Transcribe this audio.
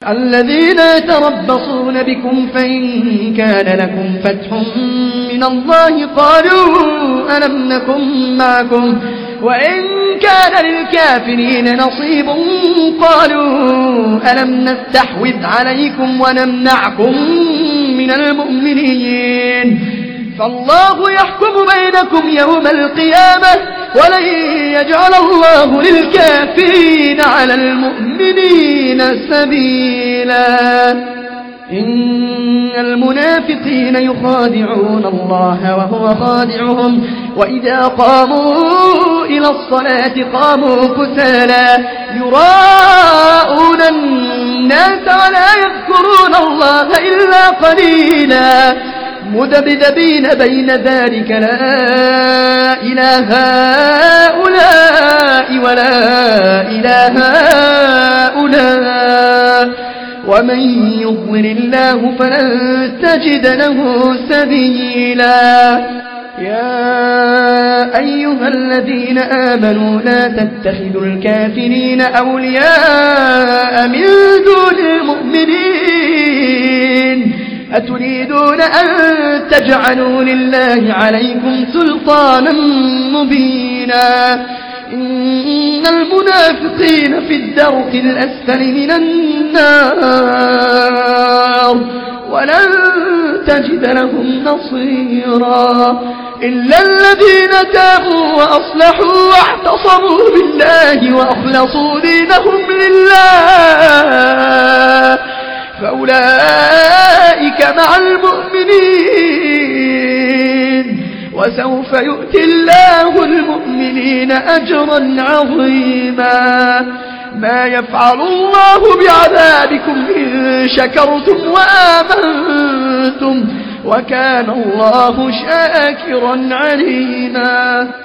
الذين يتربصون بكم فإن كان لكم فتح من الله قالوا ألم نكن معكم وإن كان للكافرين نصيب قالوا ألم نستحوذ عليكم ونمنعكم من المؤمنين فالله يحكم بينكم يوم القيامة ولن يجعل الله للكافرين على المؤمنين سبيلا إن المنافقين يخادعون الله وهو خادعهم وإذا قاموا إلى الصلاة قاموا كسالى يراءون الناس ولا يذكرون الله إلا قليلا مذبذبين بين ذلك لا إله هؤلاء ولا إله هؤلاء ومن يضلل الله فلن تجد له سبيلا يا أيها الذين آمنوا لا تتخذوا الكافرين أولياء من دون المؤمنين أتريدون أن تجعلوا لله عليكم سلطانا مبينا إن المنافقين في الدرك الأسفل من النار ولن تجد لهم نصيرا إلا الذين تابوا وأصلحوا واعتصموا بالله وأخلصوا دينهم لله فأولئك مع المؤمنين وسوف يؤتي الله المؤمنين أجرا عظيما ما يفعل الله بعذابكم إن شكرتم وآمنتم وكان الله شاكرا عليما